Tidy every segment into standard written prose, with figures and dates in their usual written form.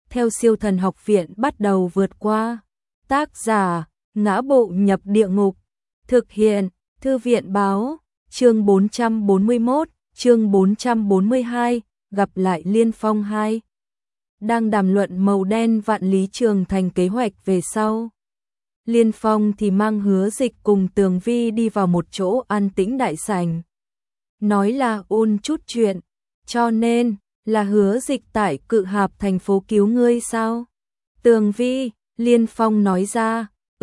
theo Siêu Thần Học Viện bắt đầu vượt qua. Tác giả: Ngã Bộ Nhập Địa Ngục. Thực hiện: Thư viện báo. Chương 441, chương 442, gặp lại Liên Phong 2. Đang đàm luận màu đen Vạn Lý Trường Thành kế hoạch về sau. Liên Phong thì mang Hứa Dịch cùng Tường Vi đi vào một chỗ an tĩnh đại sảnh. Nói là ôn chút chuyện, cho nên là Hứa Dịch tại Cự Hạp thành phố cứu ngươi sao? Tường Vi, Liên Phong nói ra,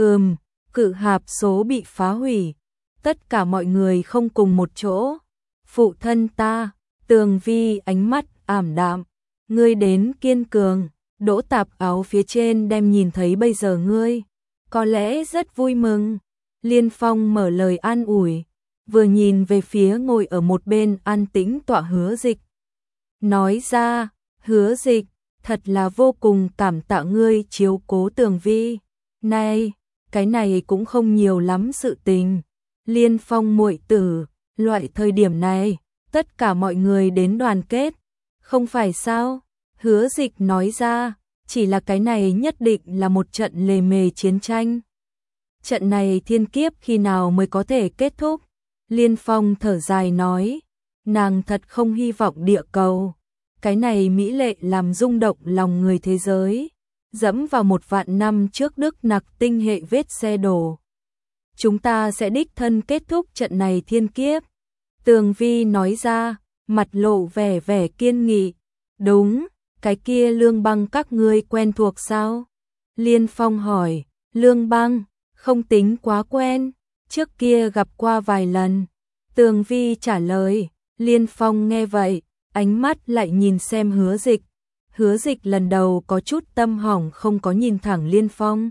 Cự Hạp số bị phá hủy, tất cả mọi người không cùng một chỗ. Phụ thân ta. Tường Vi ánh mắt ảm đạm, ngươi đến kiên cường. Đỗ Tạp Áo phía trên đem nhìn thấy bây giờ ngươi có lẽ rất vui mừng. Liên Phong mở lời an ủi, vừa nhìn về phía ngồi ở một bên an tĩnh tọa Hứa Dịch. Nói ra, Hứa Dịch, thật là vô cùng cảm tạ ngươi chiếu cố Tường Vi. Này, cái này cũng không nhiều lắm sự tình. Liên Phong muội tử, loại thời điểm này, tất cả mọi người đến đoàn kết, không phải sao? Hứa Dịch nói ra, chỉ là cái này nhất định là một trận lề mề chiến tranh. Trận này thiên kiếp khi nào mới có thể kết thúc? Liên Phong thở dài nói, nàng thật không hy vọng địa cầu. Cái này mỹ lệ làm rung động lòng người thế giới, dẫm vào 1.000 năm trước Đức Nặc tinh hệ vết xe đổ. Chúng ta sẽ đích thân kết thúc trận này thiên kiếp. Tường Vi nói ra, mặt lộ vẻ kiên nghị. Đúng, cái kia Lương Băng các ngươi quen thuộc sao? Liên Phong hỏi, Lương Băng, không tính quá quen, trước kia gặp qua vài lần. Tường Vi trả lời. Liên Phong nghe vậy, ánh mắt lại nhìn xem Hứa Dịch. Hứa Dịch lần đầu có chút tâm hỏng không có nhìn thẳng Liên Phong.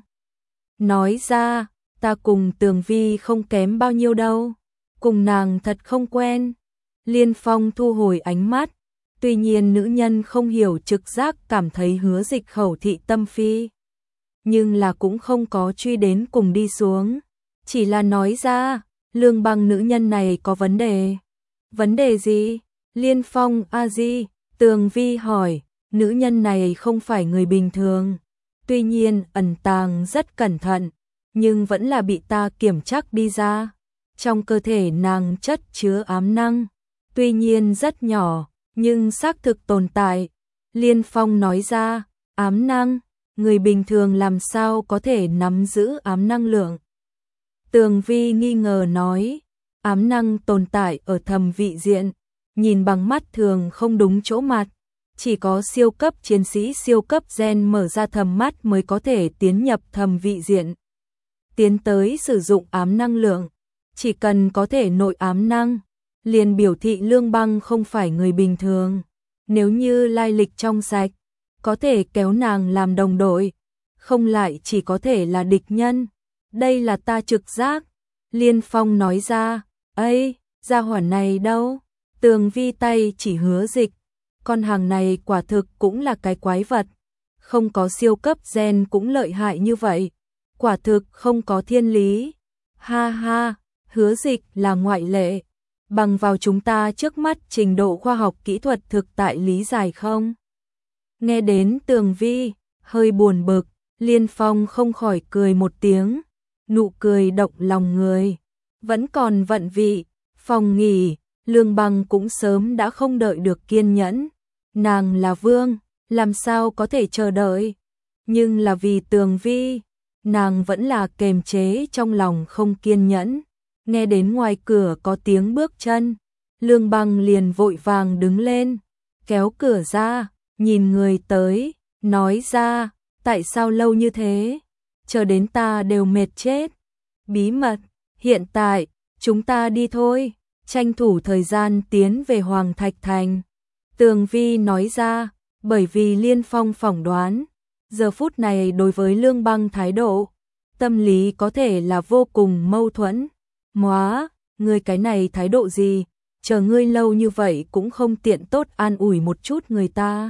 Nói ra, ta cùng Tường Vi không kém bao nhiêu đâu, cùng nàng thật không quen. Liên Phong thu hồi ánh mắt, tuy nhiên nữ nhân không hiểu trực giác cảm thấy Hứa Dịch khẩu thị tâm phi, nhưng là cũng không có truy đến cùng đi xuống, chỉ là nói ra, Lương Băng nữ nhân này có vấn đề. Vấn đề gì? Liên Phong a di, Tường Vi hỏi, nữ nhân này không phải người bình thường, tuy nhiên ẩn tàng rất cẩn thận, nhưng vẫn là bị ta kiểm chắc đi ra. Trong cơ thể nàng chất chứa ám năng, tuy nhiên rất nhỏ, nhưng xác thực tồn tại. Liên Phong nói ra, ám năng, người bình thường làm sao có thể nắm giữ ám năng lượng? Tường Vi nghi ngờ nói, ám năng tồn tại ở thầm vị diện, nhìn bằng mắt thường không đúng chỗ mặt, chỉ có siêu cấp chiến sĩ siêu cấp gen mở ra thầm mắt mới có thể tiến nhập thầm vị diện. Tiến tới sử dụng ám năng lượng, chỉ cần có thể nội ám năng, liền biểu thị Lương Băng không phải người bình thường. Nếu như lai lịch trong sạch, có thể kéo nàng làm đồng đội, không lại chỉ có thể là địch nhân. Đây là ta trực giác. Liên Phong nói ra, ấy, gia hỏa này đâu? Tường Vi tay chỉ Hứa Dịch, con hàng này quả thực cũng là cái quái vật, không có siêu cấp gen cũng lợi hại như vậy, quả thực không có thiên lý. Ha ha, Hứa Dịch là ngoại lệ, bằng vào chúng ta trước mắt trình độ khoa học kỹ thuật thực tại lý giải không? Nghe đến Tường Vi, hơi buồn bực, Liên Phong không khỏi cười một tiếng, nụ cười động lòng người. Vẫn còn vận vị, phòng nghỉ, Lương Băng cũng sớm đã không đợi được kiên nhẫn. Nàng là vương, làm sao có thể chờ đợi? Nhưng là vì Tường Vi, nàng vẫn là kềm chế trong lòng không kiên nhẫn. Nghe đến ngoài cửa có tiếng bước chân, Lương Băng liền vội vàng đứng lên, kéo cửa ra, nhìn người tới, nói ra, tại sao lâu như thế? Chờ đến ta đều mệt chết. Bí mật, hiện tại, chúng ta đi thôi, tranh thủ thời gian tiến về Hoàng Thạch Thành. Tường Vi nói ra, bởi vì Liên Phong phỏng đoán, giờ phút này đối với Lương Băng thái độ, tâm lý có thể là vô cùng mâu thuẫn. Móa, ngươi cái này thái độ gì, chờ ngươi lâu như vậy cũng không tiện tốt an ủi một chút người ta.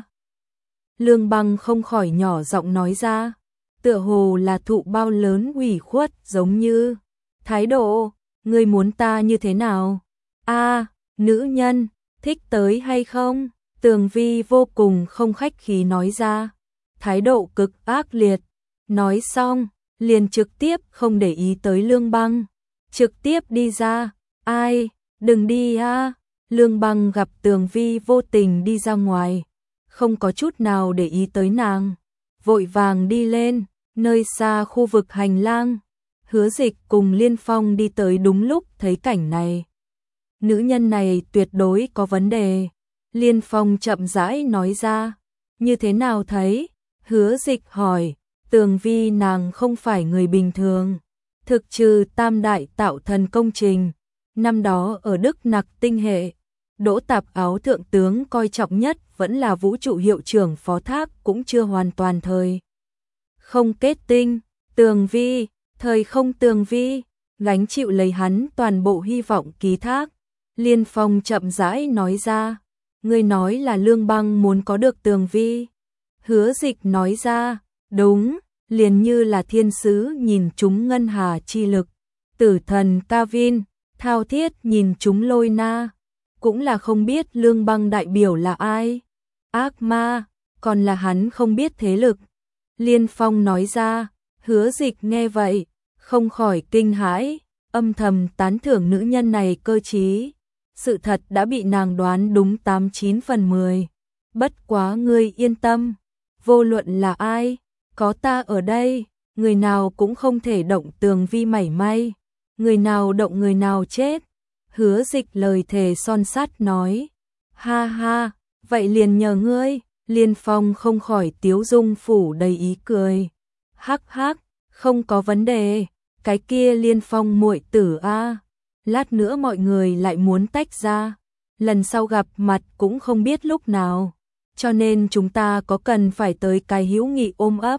Lương Băng không khỏi nhỏ giọng nói ra, tựa hồ là thụ bao lớn ủy khuất giống như, thái độ, ngươi muốn ta như thế nào? A, nữ nhân, thích tới hay không? Tường Vi vô cùng không khách khí nói ra, thái độ cực ác liệt. Nói xong, liền trực tiếp không để ý tới Lương Băng, trực tiếp đi ra. Ai, đừng đi a. Lương Băng gặp Tường Vi vô tình đi ra ngoài, không có chút nào để ý tới nàng, vội vàng đi lên, nơi xa khu vực hành lang. Hứa Dịch cùng Liên Phong đi tới đúng lúc thấy cảnh này. Nữ nhân này tuyệt đối có vấn đề. Liên Phong chậm rãi nói ra. Như thế nào thấy? Hứa Dịch hỏi. Tường Vi nàng không phải người bình thường. Thực trừ tam đại tạo thần công trình, năm đó ở Đức Nặc tinh hệ, Đỗ Tạp Áo thượng tướng coi trọng nhất vẫn là vũ trụ hiệu trưởng phó thác, cũng chưa hoàn toàn thời không kết tinh. Tường Vi, thời không Tường Vi, gánh chịu lấy hắn toàn bộ hy vọng ký thác. Liên Phong chậm rãi nói ra. Ngươi nói là Lương Băng muốn có được Tường Vi. Hứa Dịch nói ra. Đúng, liền như là thiên sứ nhìn chúng ngân hà chi lực, tử thần Kavin, thao thiết nhìn chúng Lôi Na, cũng là không biết Lương Băng đại biểu là ai. Ác ma, còn là hắn không biết thế lực. Liên Phong nói ra. Hứa Dịch nghe vậy, không khỏi kinh hãi, âm thầm tán thưởng nữ nhân này cơ trí. Sự thật đã bị nàng đoán đúng 89 phần 10. Bất quá ngươi yên tâm, vô luận là ai, có ta ở đây, người nào cũng không thể động Tường Vi mảy may. Người nào động người nào chết. Hứa Dịch lời thề son sắt nói. Ha ha, vậy liền nhờ ngươi. Liên Phong không khỏi tiếu dung phủ đầy ý cười. Hắc hắc, không có vấn đề. Cái kia Liên Phong muội tử a, lát nữa mọi người lại muốn tách ra, lần sau gặp mặt cũng không biết lúc nào, cho nên chúng ta có cần phải tới cái hữu nghị ôm ấp.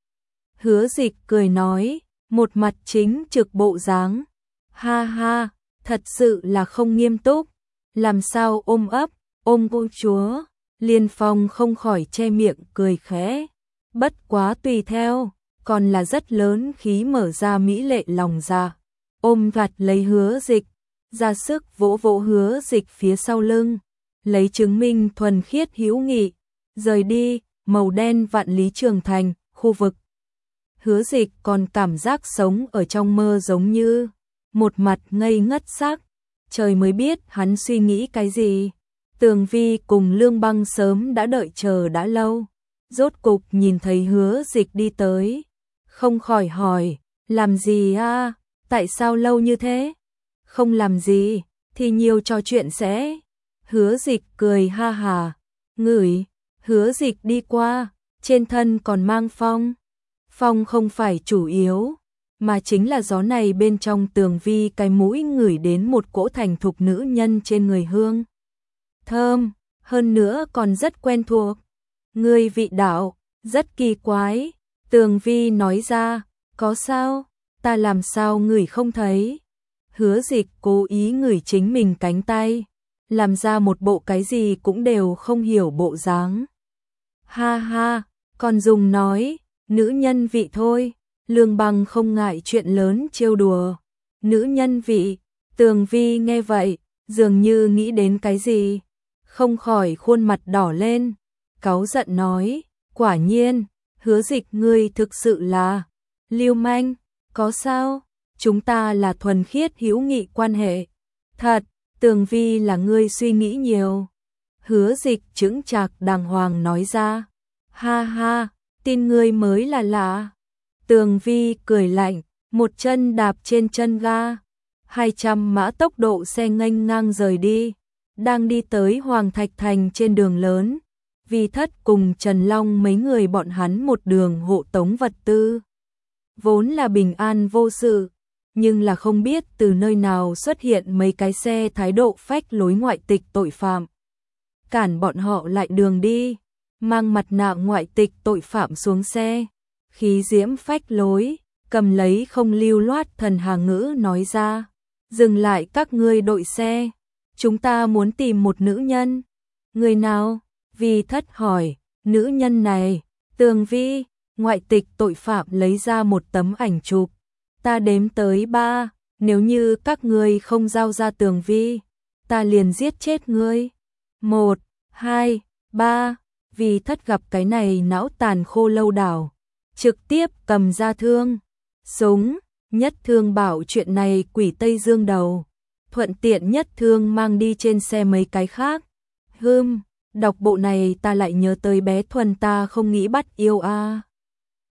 Hứa Dịch cười nói, một mặt chính trực bộ dáng. Ha ha, thật sự là không nghiêm túc. Làm sao ôm ấp, ôm công chúa. Liên Phong không khỏi che miệng cười khẽ. Bất quá tùy theo, còn là rất lớn khí mở ra mỹ lệ lòng ra. Ôm vặt lấy Hứa Dịch, ra sức vỗ vỗ Hứa Dịch phía sau lưng, lấy chứng minh thuần khiết hữu nghị. Rời đi, màu đen vạn lý trường thành, khu vực. Hứa Dịch còn cảm giác sống ở trong mơ, giống như một mặt ngây ngất xác. Trời mới biết hắn suy nghĩ cái gì. Tường Vi cùng Lương Băng sớm đã đợi chờ đã lâu, rốt cục nhìn thấy Hứa Dịch đi tới, không khỏi hỏi, làm gì a? Tại sao lâu như thế? Không làm gì, thì nhiều trò chuyện sẽ. Hứa Dịch cười ha hà, ngửi. Hứa Dịch đi qua, trên thân còn mang phong. Phong không phải chủ yếu, mà chính là gió này bên trong. Tường Vi cái mũi ngửi đến một cỗ thành thục nữ nhân trên người hương thơm, hơn nữa còn rất quen thuộc. Ngươi vị đạo, rất kỳ quái. Tường Vi nói ra, có sao, ta làm sao ngửi không thấy. Hứa Dịch cố ý ngửi chính mình cánh tay, làm ra một bộ cái gì cũng đều không hiểu bộ dáng. Ha ha, còn dùng nói, nữ nhân vị thôi. Lương Băng không ngại chuyện lớn trêu đùa. Nữ nhân vị. Tường Vi nghe vậy, dường như nghĩ đến cái gì, không khỏi khuôn mặt đỏ lên, cáu giận nói, quả nhiên, Hứa Dịch ngươi thực sự là lưu manh. Có sao, chúng ta là thuần khiết hữu nghị quan hệ. Thật, Tường Vi là ngươi suy nghĩ nhiều. Hứa Dịch chững chạc đàng hoàng nói ra. Ha ha, tin ngươi mới là lạ. Tường Vi cười lạnh, một chân đạp trên chân ga, 200 mã tốc độ xe nghênh ngang rời đi. Đang đi tới Hoàng Thạch Thành trên đường lớn, Vi Thất cùng Trần Long mấy người bọn hắn một đường hộ tống vật tư. Vốn là bình an vô sự, nhưng là không biết từ nơi nào xuất hiện mấy cái xe thái độ phách lối ngoại tịch tội phạm. Cản bọn họ lại đường đi, mang mặt nạ ngoại tịch tội phạm xuống xe, khí diễm phách lối, cầm lấy không lưu loát thần hà ngữ nói ra, dừng lại các ngươi đội xe, chúng ta muốn tìm một nữ nhân. Người nào? Vi Thất hỏi. Nữ nhân này, Tường Vi. Ngoại tịch tội phạm lấy ra một tấm ảnh chụp. Ta đếm tới 3, nếu như các ngươi không giao ra Tường Vi, ta liền giết chết ngươi. 1, 2, 3. vì thất gặp cái này não tàn khô lâu đảo, trực tiếp cầm ra thương, súng, Nhất Thương bảo chuyện này quỷ Tây Dương đầu, thuận tiện Nhất Thương mang đi trên xe mấy cái khác. Đọc bộ này ta lại nhớ tới bé Thuần ta không nghĩ bắt yêu a.